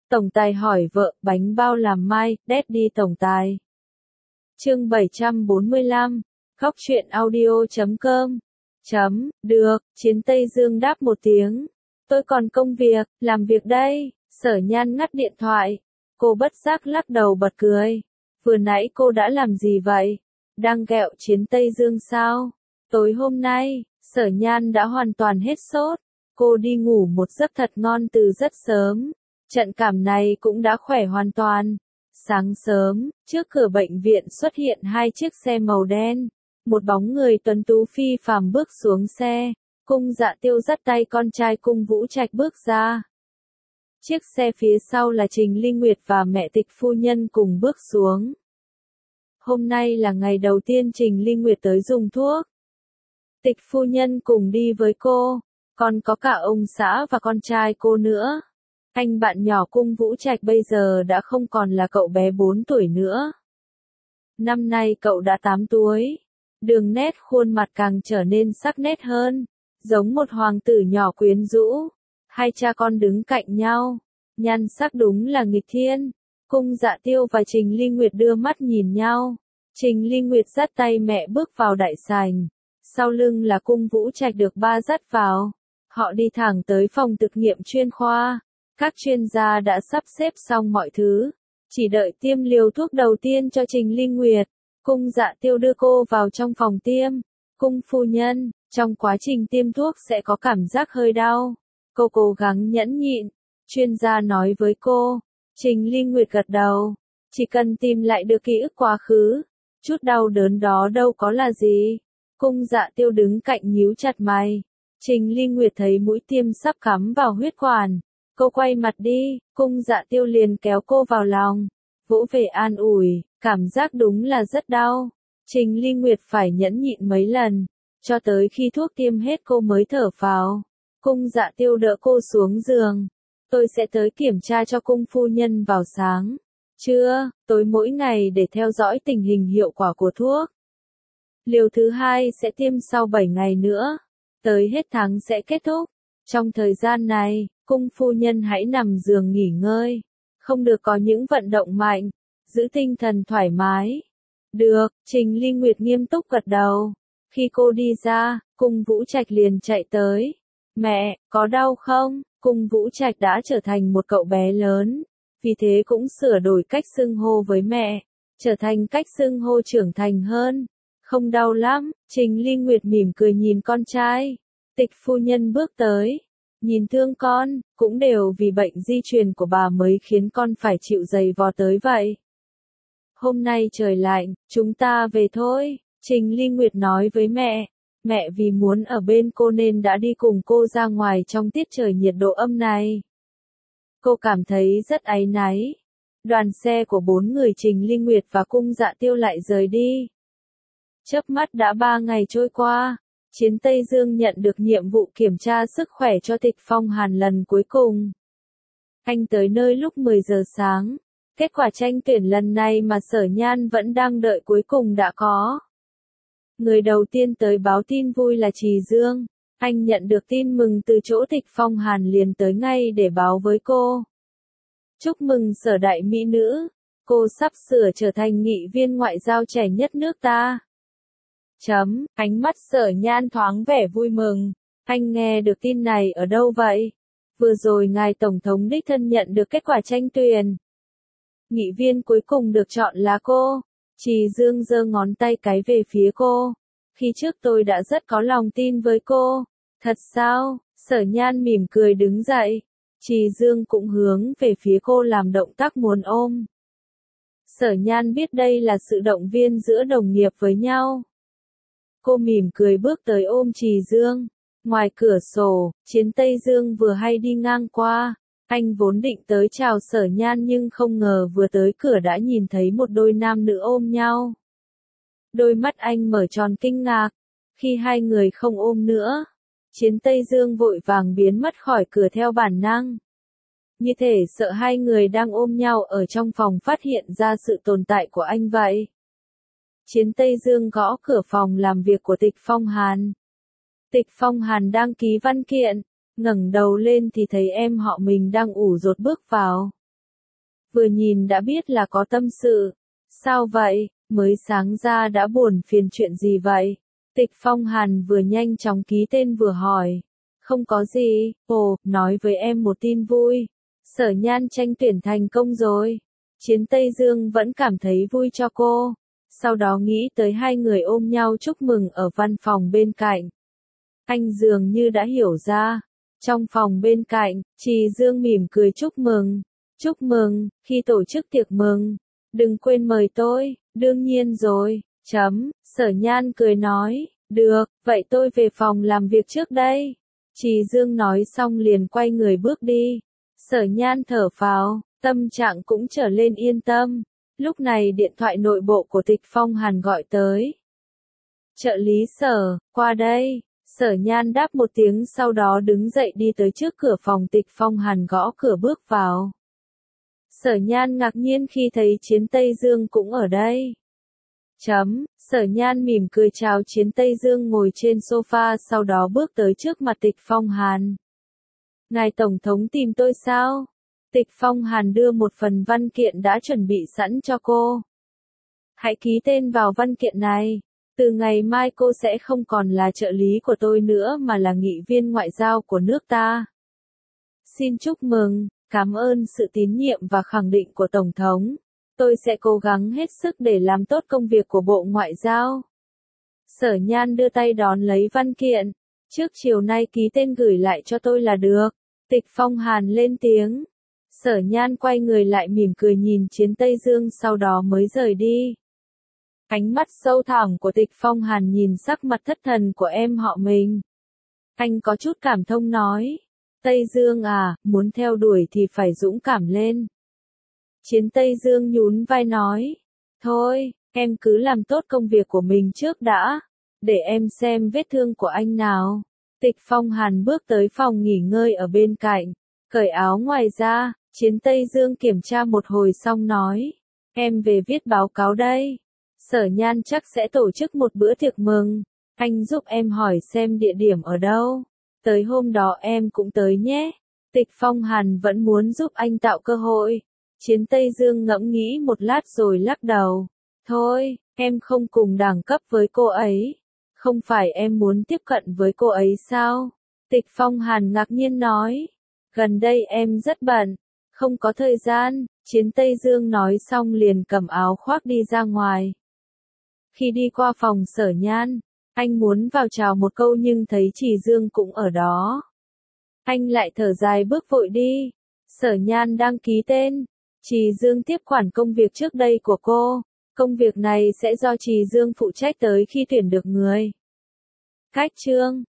Tổng tài hỏi vợ, bánh bao làm mai, Daddy tổng tài. Chương 745, khóc chuyện audio.com. Được, Chiến Tây Dương đáp một tiếng. Tôi còn công việc, làm việc đây. Sở Nhan ngắt điện thoại. Cô bất giác lắc đầu bật cười. Vừa nãy cô đã làm gì vậy? Đang ghẹo Chiến Tây Dương sao? Tối hôm nay, Sở Nhan đã hoàn toàn hết sốt. Cô đi ngủ một giấc thật ngon từ rất sớm. Trận cảm này cũng đã khỏe hoàn toàn. Sáng sớm, trước cửa bệnh viện xuất hiện hai chiếc xe màu đen. Một bóng người tuấn tú phi phàm bước xuống xe. Cung Dạ Tiêu dắt tay con trai Cung Vũ Trạch bước ra. Chiếc xe phía sau là Trình Ly Nguyệt và mẹ Tịch phu nhân cùng bước xuống. Hôm nay là ngày đầu tiên Trình Ly Nguyệt tới dùng thuốc. Tịch phu nhân cùng đi với cô, còn có cả ông xã và con trai cô nữa. Anh bạn nhỏ Cung Vũ Trạch bây giờ đã không còn là cậu bé 4 tuổi nữa. Năm nay cậu đã 8 tuổi. Đường nét khuôn mặt càng trở nên sắc nét hơn, giống một hoàng tử nhỏ quyến rũ. Hai cha con đứng cạnh nhau, nhan sắc đúng là nghịch thiên. Cung Dạ Tiêu và Trình Ly Nguyệt đưa mắt nhìn nhau. Trình Ly Nguyệt dắt tay mẹ bước vào đại sảnh. Sau lưng là Cung Vũ Trạch được ba dắt vào. Họ đi thẳng tới phòng thực nghiệm chuyên khoa. Các chuyên gia đã sắp xếp xong mọi thứ. Chỉ đợi tiêm liều thuốc đầu tiên cho Trình Ly Nguyệt. Cung Dạ Tiêu đưa cô vào trong phòng tiêm. Cung phu nhân, trong quá trình tiêm thuốc sẽ có cảm giác hơi đau. Cô cố gắng nhẫn nhịn. Chuyên gia nói với cô. Trình Ly Nguyệt gật đầu. Chỉ cần tìm lại được ký ức quá khứ. Chút đau đớn đó đâu có là gì. Cung Dạ Tiêu đứng cạnh nhíu chặt mày. Trình Ly Nguyệt thấy mũi tiêm sắp cắm vào huyết quản. Cô quay mặt đi, Cung Dạ Tiêu liền kéo cô vào lòng. Vỗ về an ủi, cảm giác đúng là rất đau. Trình Ly Nguyệt phải nhẫn nhịn mấy lần. Cho tới khi thuốc tiêm hết cô mới thở phào. Cung Dạ Tiêu đỡ cô xuống giường. Tôi sẽ tới kiểm tra cho cung phu nhân vào sáng. Trưa, tối mỗi ngày để theo dõi tình hình hiệu quả của thuốc. Liều thứ 2 sẽ tiêm sau 7 ngày nữa. Tới hết tháng sẽ kết thúc. Trong thời gian này, cung phu nhân hãy nằm giường nghỉ ngơi. Không được có những vận động mạnh. Giữ tinh thần thoải mái. Được, Trình Ly Nguyệt nghiêm túc gật đầu. Khi cô đi ra, Cung Vũ Trạch liền chạy tới. Mẹ, có đau không? Cung Vũ Trạch đã trở thành một cậu bé lớn. Vì thế cũng sửa đổi cách xưng hô với mẹ. Trở thành cách xưng hô trưởng thành hơn. Không đau lắm, Trình Ly Nguyệt mỉm cười nhìn con trai. Tịch phu nhân bước tới. Nhìn thương con, cũng đều vì bệnh di truyền của bà mới khiến con phải chịu giày vò tới vậy. Hôm nay trời lạnh, chúng ta về thôi, Trình Ly Nguyệt nói với mẹ. Mẹ vì muốn ở bên cô nên đã đi cùng cô ra ngoài trong tiết trời nhiệt độ âm này. Cô cảm thấy rất áy náy. Đoàn xe của 4 người Trình Ly Nguyệt và Cung Dạ Tiêu lại rời đi. Chớp mắt đã 3 ngày trôi qua. Chiến Tây Dương nhận được nhiệm vụ kiểm tra sức khỏe cho Tịch Phong Hàn lần cuối cùng. Anh tới nơi lúc 10 giờ sáng. Kết quả tranh tuyển lần này mà Sở Nhan vẫn đang đợi cuối cùng đã có. Người đầu tiên tới báo tin vui là Trì Dương. Anh nhận được tin mừng từ chỗ Tịch Phong Hàn liền tới ngay để báo với cô. Chúc mừng Sở đại mỹ nữ. Cô sắp sửa trở thành nghị viên ngoại giao trẻ nhất nước ta. Ánh mắt Sở Nhan thoáng vẻ vui mừng. Anh nghe được tin này ở đâu vậy? Vừa rồi ngài Tổng thống đích thân nhận được kết quả tranh tuyển. Nghị viên cuối cùng được chọn là cô. Trì Dương giơ ngón tay cái về phía cô. Khi trước tôi đã rất có lòng tin với cô. Thật sao? Sở Nhan mỉm cười đứng dậy. Trì Dương cũng hướng về phía cô làm động tác muốn ôm. Sở Nhan biết đây là sự động viên giữa đồng nghiệp với nhau. Cô mỉm cười bước tới ôm Trì Dương. Ngoài cửa sổ, Chiến Tây Dương vừa hay đi ngang qua. Anh vốn định tới chào Sở Nhan nhưng không ngờ vừa tới cửa đã nhìn thấy một đôi nam nữ ôm nhau. Đôi mắt anh mở tròn kinh ngạc. Khi hai người không ôm nữa, Chiến Tây Dương vội vàng biến mất khỏi cửa theo bản năng. Như thể sợ hai người đang ôm nhau ở trong phòng phát hiện ra sự tồn tại của anh vậy. Chiến Tây Dương gõ cửa phòng làm việc của Tịch Phong Hàn. Tịch Phong Hàn đang ký văn kiện, ngẩng đầu lên thì thấy em họ mình đang ủ rột bước vào. vừa nhìn đã biết là có tâm sự. Sao vậy, mới sáng ra đã buồn phiền chuyện gì vậy? Tịch Phong Hàn vừa nhanh chóng ký tên vừa hỏi. Không có gì, nói với em một tin vui. Sở Nhan tranh tuyển thành công rồi. Chiến Tây Dương vẫn cảm thấy vui cho cô. Sau đó nghĩ tới hai người ôm nhau chúc mừng ở văn phòng bên cạnh. Anh dường như đã hiểu ra. Trong phòng bên cạnh, Trì Dương mỉm cười chúc mừng. Chúc mừng, khi tổ chức tiệc mừng. Đừng quên mời tôi, đương nhiên rồi. Sở Nhan cười nói, được, vậy tôi về phòng làm việc trước đây. Trì Dương nói xong liền quay người bước đi. Sở Nhan thở phào, tâm trạng cũng trở lên yên tâm. Lúc này điện thoại nội bộ của Tịch Phong Hàn gọi tới. Trợ lý Sở, qua đây. Sở Nhan đáp một tiếng sau đó đứng dậy đi tới trước cửa phòng Tịch Phong Hàn gõ cửa bước vào. Sở Nhan ngạc nhiên khi thấy Chiến Tây Dương cũng ở đây. Sở Nhan mỉm cười chào Chiến Tây Dương ngồi trên sofa sau đó bước tới trước mặt Tịch Phong Hàn. Ngài Tổng thống tìm tôi sao? Tịch Phong Hàn đưa một phần văn kiện đã chuẩn bị sẵn cho cô. Hãy ký tên vào văn kiện này. Từ ngày mai cô sẽ không còn là trợ lý của tôi nữa mà là nghị viên ngoại giao của nước ta. Xin chúc mừng, cảm ơn sự tín nhiệm và khẳng định của Tổng thống. Tôi sẽ cố gắng hết sức để làm tốt công việc của Bộ Ngoại giao. Sở Nhan đưa tay đón lấy văn kiện. Trước chiều nay ký tên gửi lại cho tôi là được. Tịch Phong Hàn lên tiếng. Sở Nhan quay người lại mỉm cười nhìn Chiến Tây Dương sau đó mới rời đi. Ánh mắt sâu thẳm của Tịch Phong Hàn nhìn sắc mặt thất thần của em họ mình. Anh có chút cảm thông nói. Tây Dương à, muốn theo đuổi thì phải dũng cảm lên. Chiến Tây Dương nhún vai nói. Thôi, em cứ làm tốt công việc của mình trước đã. Để em xem vết thương của anh nào. Tịch Phong Hàn bước tới phòng nghỉ ngơi ở bên cạnh. Cởi áo ngoài ra, Chiến Tây Dương kiểm tra một hồi xong nói. Em về viết báo cáo đây. Sở Nhan chắc sẽ tổ chức một bữa tiệc mừng. Anh giúp em hỏi xem địa điểm ở đâu. Tới hôm đó em cũng tới nhé. Tịch Phong Hàn vẫn muốn giúp anh tạo cơ hội. Chiến Tây Dương ngẫm nghĩ một lát rồi lắc đầu. Thôi, em không cùng đẳng cấp với cô ấy. Không phải em muốn tiếp cận với cô ấy sao? Tịch Phong Hàn ngạc nhiên nói. Gần đây em rất bận. Không có thời gian. Chiến Tây Dương nói xong liền cầm áo khoác đi ra ngoài. Khi đi qua phòng Sở Nhan, anh muốn vào chào một câu nhưng thấy Trì Dương cũng ở đó. Anh lại thở dài bước vội đi. Sở Nhan đang ký tên. Trì Dương tiếp quản công việc trước đây của cô. Công việc này sẽ do Trì Dương phụ trách tới khi tuyển được người. Cách chương